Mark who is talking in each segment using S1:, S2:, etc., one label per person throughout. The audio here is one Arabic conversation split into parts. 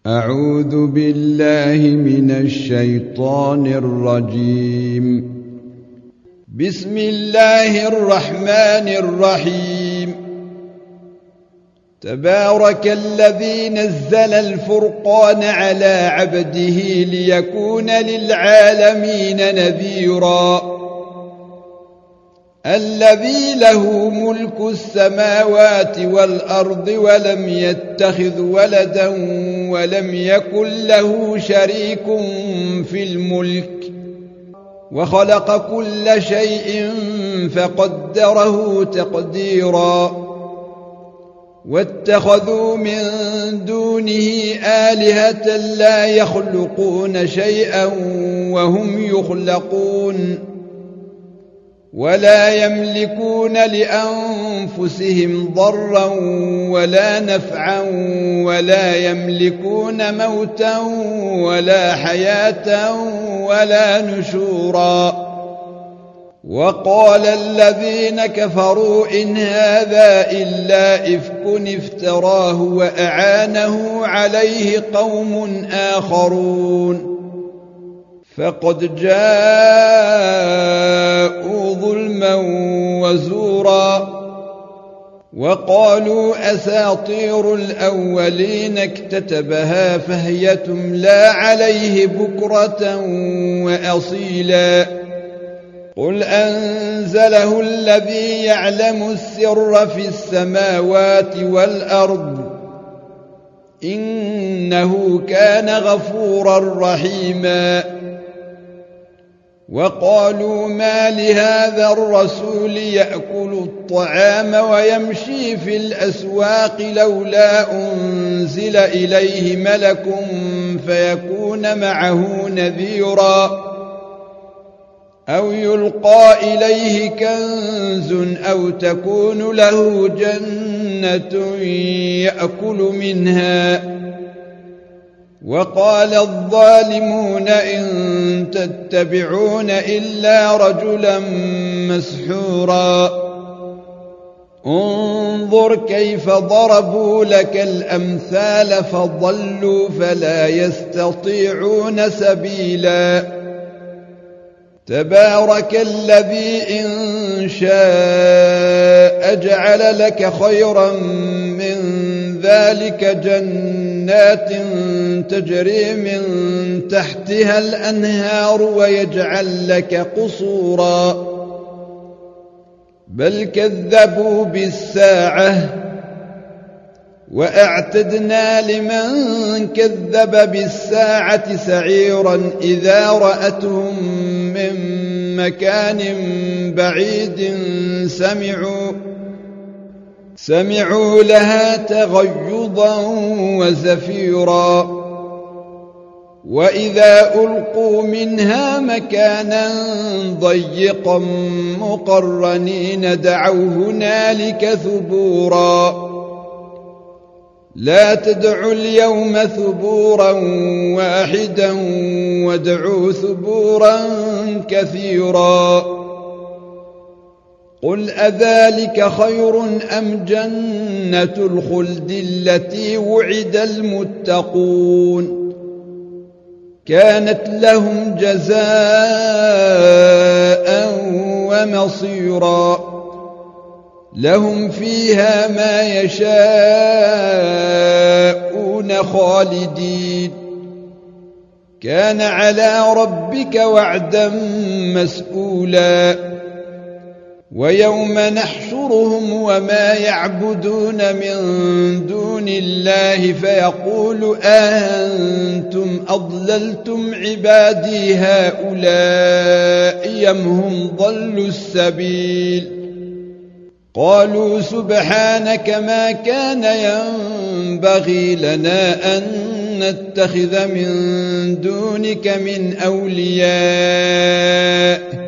S1: أعوذ بالله من الشيطان الرجيم. بسم الله الرحمن الرحيم. تبارك الذي نزل الفرقان على عبده ليكون للعالمين نذيرا. الذي له ملك السماوات والأرض ولم يتخذ ولدا ولم يكن له شريك في الملك وخلق كل شيء فقدره تقديرا. واتخذوا من دونه آلهة لا يخلقون شيئا وهم يخلقون ولا يملكون لأنفسهم ضرا ولا نفعا ولا يملكون موتا ولا حياة ولا نشورا. وقال الذين كفروا إن هذا إلا إفك افتراه وأعانه عليه قوم آخرون فقد جاءوا ظلما وزورا. وقالوا أساطير الأولين اكتتبها فهي تملى عليه بكرة وأصيلا. قل أنزله الذي يعلم السر في السماوات والأرض إنه كان غفورا رحيما. وقالوا ما لهذا الرسول يأكل الطعام ويمشي في الأسواق لولا أنزل إليه ملك فيكون معه نذيرا أو يلقى إليه كنز أو تكون له جنة يأكل منها. وقال الظالمون إن تتبعون إلا رجلا مسحورا. انظر كيف ضربوا لك الأمثال فضلوا فلا يستطيعون سبيلا. تبارك الذي إن شاء جعل لك خيرا من ذلك جنات تجري من تحتها الأنهار ويجعل لك قصورا. بل كذبوا بالساعة وأعتدنا لمن كذب بالساعة سعيرا إذا رأتهم من مكان بعيد سمعوا لها تغيظا وزفيرا. وإذا ألقوا منها مكانا ضيقا مقرنين دعوا هنالك ثبورا. لا تدعوا اليوم ثبورا واحدا وادعوا ثبورا كثيرا. قل أذلك خير أم جنة الخلد التي وعد المتقون كانت لهم جزاء ومصيرا. لهم فيها ما يشاءون خالدين كان على ربك وعدا مسئولا. ويوم نحشرهم وما يعبدون من دون الله فيقول أأنتم أضللتم عبادي هؤلاء أم هم ضلوا السبيل. قالوا سبحانك ما كان ينبغي لنا أن نتخذ من دونك من أولياء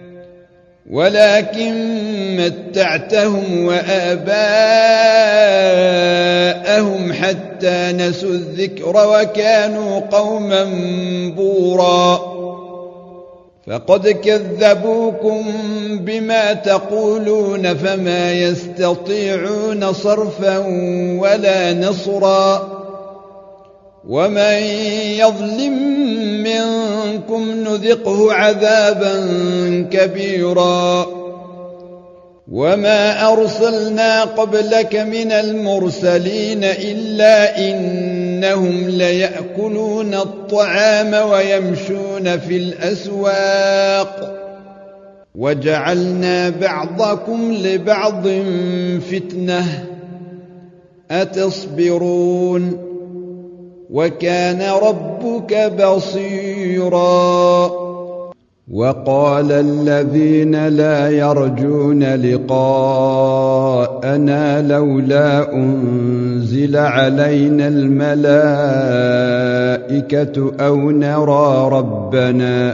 S1: ولكن متعتهم وآباءهم حتى نسوا الذكر وكانوا قوما بورا. فقد كذبوكم بما تقولون فما يستطيعون صرفا ولا نصرا. ومن يظلم منكم نذقه عذابا كبيرا وما أرسلنا قبلك من المرسلين إلا إنهم ليأكلون الطعام ويمشون في الأسواق وجعلنا بعضكم لبعض فتنة أتصبرون وكان ربك بصيرا وقال الذين لا يرجون لقاءنا لولا أنزل علينا الملائكة أو نرى ربنا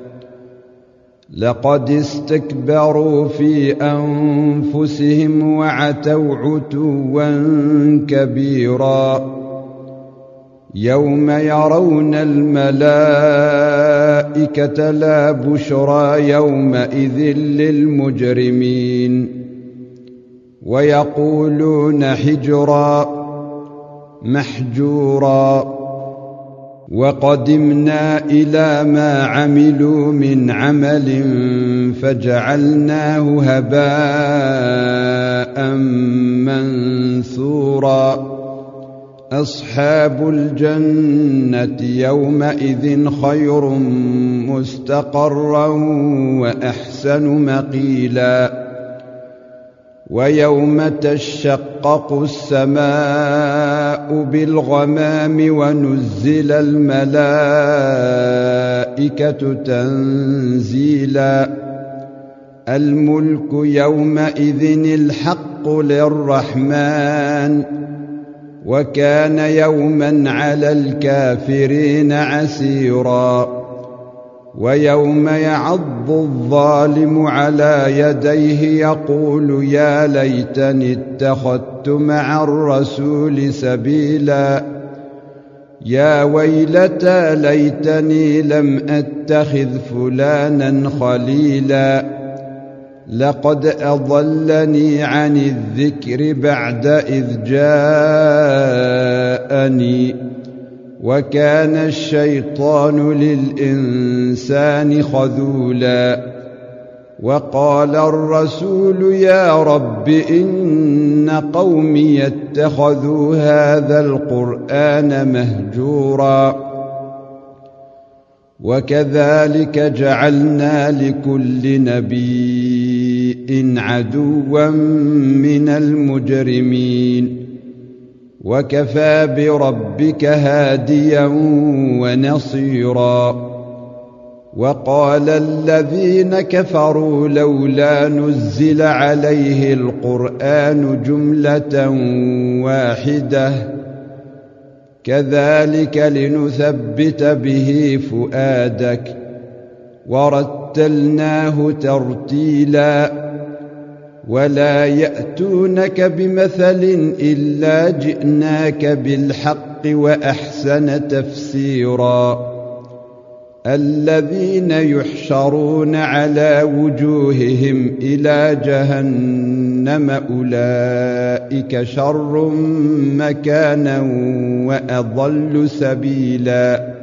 S1: لقد استكبروا في أنفسهم وعتوا عتوا كبيرا يوم يرون الملائكة لا بشرى يومئذ للمجرمين ويقولون حجرا محجورا وقدمنا إلى ما عملوا من عمل فجعلناه هباء منثورا أصحاب الجنة يومئذ خير مستقرا وأحسن مقيلا ويوم تشقق السماء بالغمام ونزل الملائكة تنزيلا الملك يومئذ الحق للرحمن وكان يوما على الكافرين عسيرا ويوم يعض الظالم على يديه يقول يا ليتني اتخذت مع الرسول سبيلا يا ويلتى ليتني لم أتخذ فلانا خليلا لقد أضلني عن الذكر بعد إذ جاءني وكان الشيطان للإنسان خذولا وقال الرسول يا رب إن قومي اتخذوا هذا القرآن مهجورا وكذلك جعلنا لكل نبي عدوا من المجرمين وكفى بربك هاديا ونصيرا وقال الذين كفروا لولا نزل عليه القرآن جملة واحدة كذلك لنثبت به فؤادك ورتلناه ترتيلا ولا يأتونك بمثل إلا جئناك بالحق وأحسن تفسيرا الذين يحشرون على وجوههم إلى جهنم أولئك شر مكانا وأضل سبيلا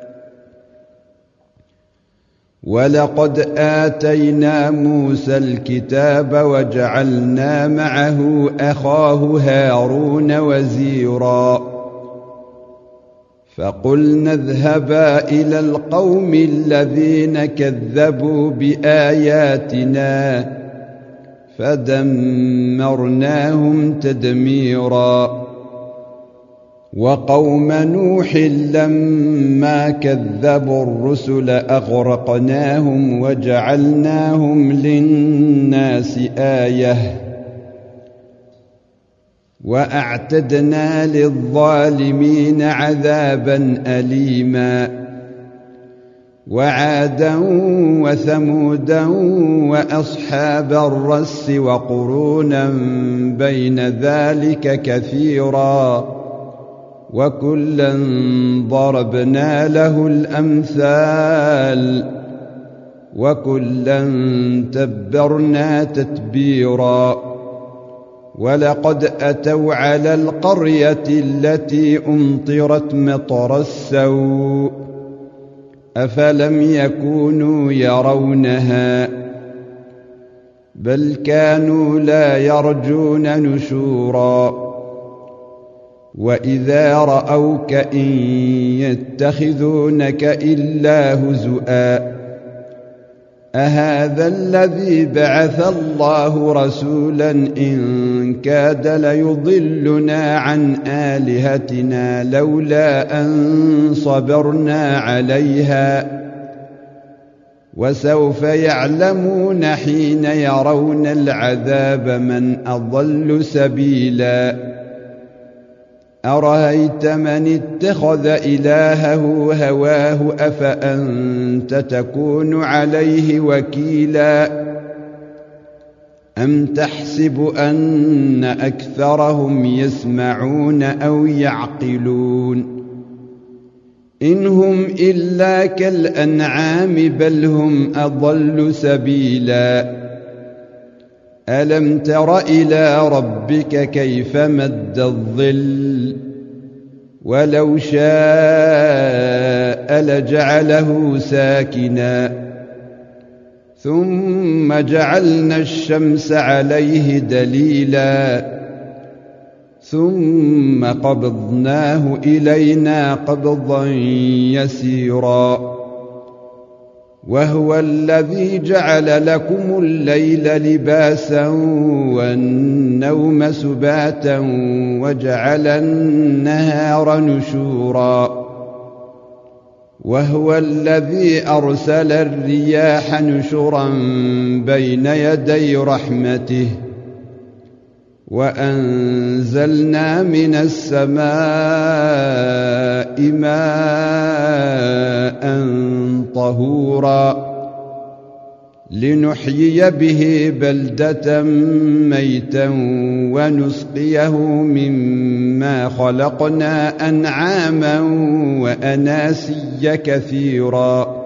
S1: ولقد آتينا موسى الكتاب وجعلنا معه أخاه هارون وزيرا فقلنا اذهبا إلى القوم الذين كذبوا بآياتنا فدمرناهم تدميرا وقوم نوح لما كذبوا الرسل أغرقناهم وجعلناهم للناس آية وأعتدنا للظالمين عذابا أليما وعادا وثمودا وأصحاب الرس وقرونا بين ذلك كثيرا وكلا ضربنا له الأمثال وكلا تبرنا تتبيرا ولقد أتوا على القرية التي أمطرت مطر السوء أفلم يكونوا يرونها بل كانوا لا يرجون نشورا وإذا رأوك إن يتخذونك إلا هزؤا أهذا الذي بعث الله رسولا إن كاد ليضلنا عن آلهتنا لولا أن صبرنا عليها وسوف يعلمون حين يرون العذاب من أضل سبيلا أرأيت من اتخذ إلهه هواه أفأنت تكون عليه وكيلا أم تحسب أن أكثرهم يسمعون أو يعقلون إن هم إلا كالأنعام بل هم أضل سبيلا ألم تر إلى ربك كيف مد الظل ولو شاء لجعله ساكنا ثم جعلنا الشمس عليه دليلا ثم قبضناه إلينا قبضا يسيرا وهو الذي جعل لكم الليل لباسا والنوم سباتا وجعل النهار نشورا وهو الذي أرسل الرياح نشرا بين يدي رحمته وأنزلنا من السماء ماء طهورا لنحيي به بلدة ميتا ونسقيه مما خلقنا أنعاما وأناسيا كثيرا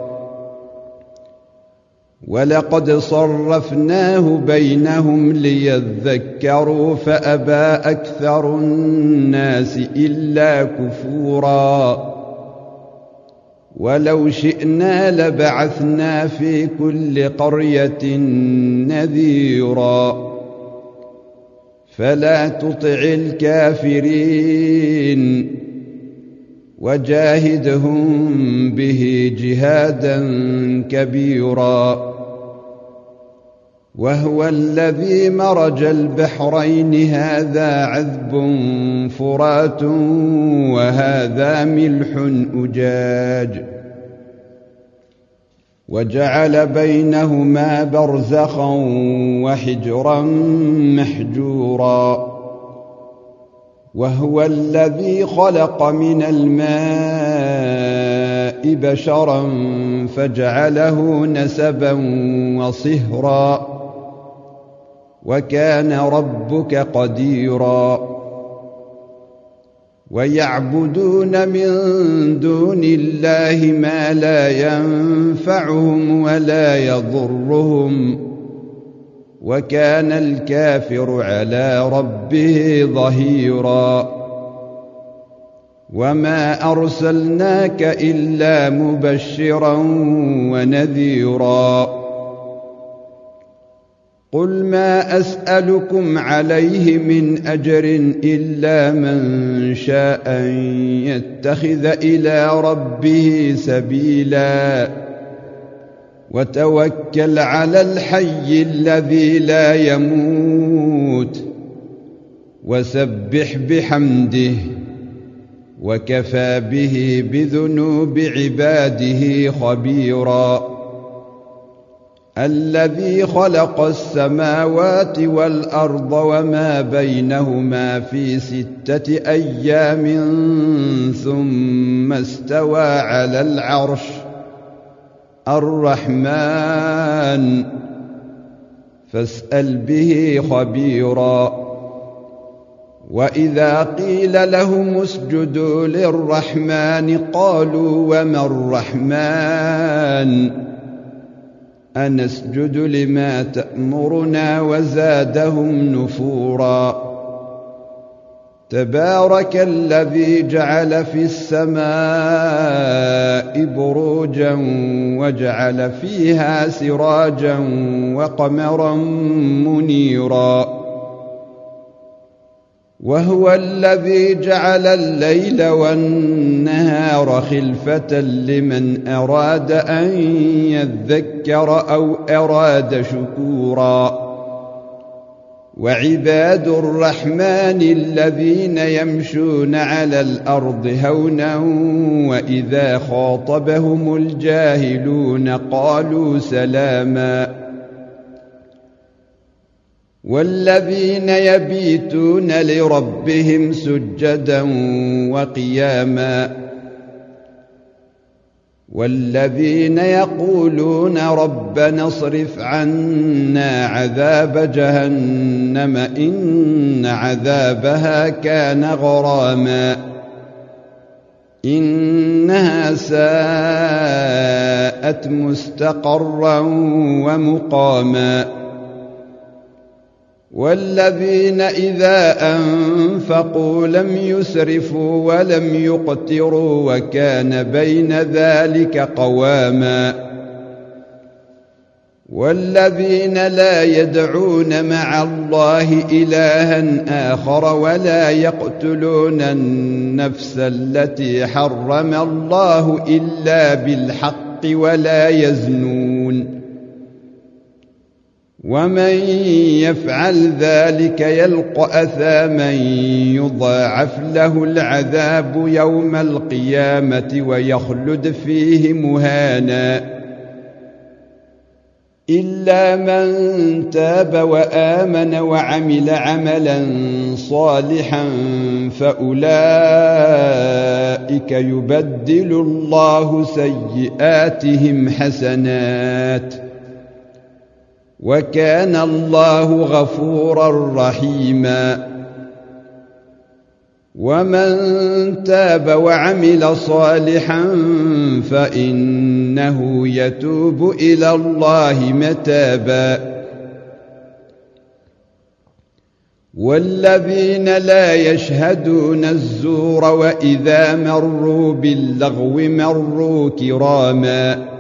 S1: ولقد صرفناه بينهم ليذكروا فأبى أكثر الناس إلا كفورا ولو شئنا لبعثنا في كل قرية نذيرا فلا تطع الكافرين وجاهدهم به جهادا كبيرا وهو الذي مرج البحرين هذا عذب فرات وهذا ملح أجاج وجعل بينهما برزخا وحجرا محجورا وهو الذي خلق من الماء بشرا فجعله نسبا وصهرا وكان ربك قديرا ويعبدون من دون الله ما لا ينفعهم ولا يضرهم وكان الكافر على ربه ظهيرا وما أرسلناك إلا مبشرا ونذيرا قل ما أسألكم عليه من أجر إلا من شاء أن يتخذ إلى ربه سبيلا وتوكل على الحي الذي لا يموت وسبح بحمده وكفى به بذنوب عباده خبيرا الذي خلق السماوات والأرض وما بينهما في 6 أيام ثم استوى على العرش الرحمن فاسأل به خبيرا وإذا قيل لهم اسجدوا للرحمن قالوا وما الرحمن أنسجد لما تأمرنا وزادهم نفورا تبارك الذي جعل في السماء بروجا وجعل فيها سراجا وقمرا منيرا وهو الذي جعل الليل والنهار خلفة لمن أراد أن يذكر أو أراد شكورا وعباد الرحمن الذين يمشون على الأرض هونا وإذا خاطبهم الجاهلون قالوا سلاما والذين يبيتون لربهم سجدا وقياما والذين يقولون ربنا اصرف عنا عذاب جهنم إن عذابها كان غراما إنها ساءت مستقرا ومقاما والذين إذا أنفقوا لم يسرفوا ولم يقتروا وكان بين ذلك قواما والذين لا يدعون مع الله إلها آخر ولا يقتلون النفس التي حرم الله إلا بالحق ولا يزنون ومن يفعل ذلك يلقى أثاما يضاعف له العذاب يوم القيامة ويخلد فيه مهانا إلا من تاب وآمن وعمل عملا صالحا فأولئك يبدل الله سيئاتهم حسنات وكان الله غفورا رحيما ومن تاب وعمل صالحا فإنه يتوب إلى الله متابا والذين لا يشهدون الزور وإذا مروا باللغو مروا كراما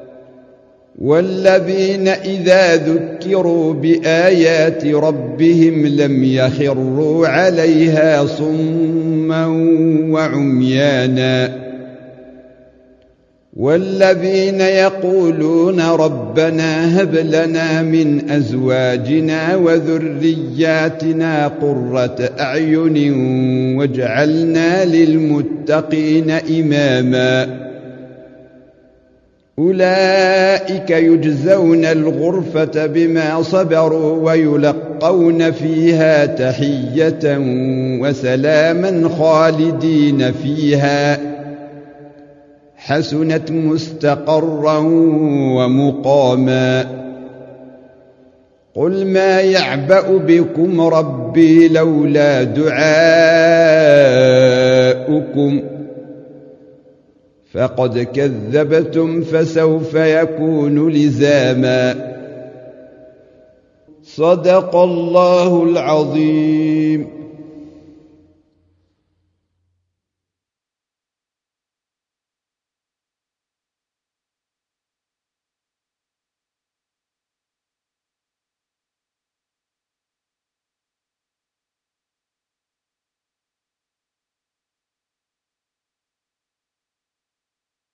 S1: والذين إذا ذكروا بآيات ربهم لم يخروا عليها صما وعميانا والذين يقولون ربنا هب لنا من أزواجنا وذرياتنا قرة أعين واجعلنا للمتقين إماما أولئك يجزون الغرفة بما صبروا ويلقون فيها تحية وسلاما خالدين فيها حسنت مستقرا ومقاما قل ما يعبأ بكم ربي لولا دعاؤكم فقد كذبتم فسوف يكون لزاما صدق الله العظيم.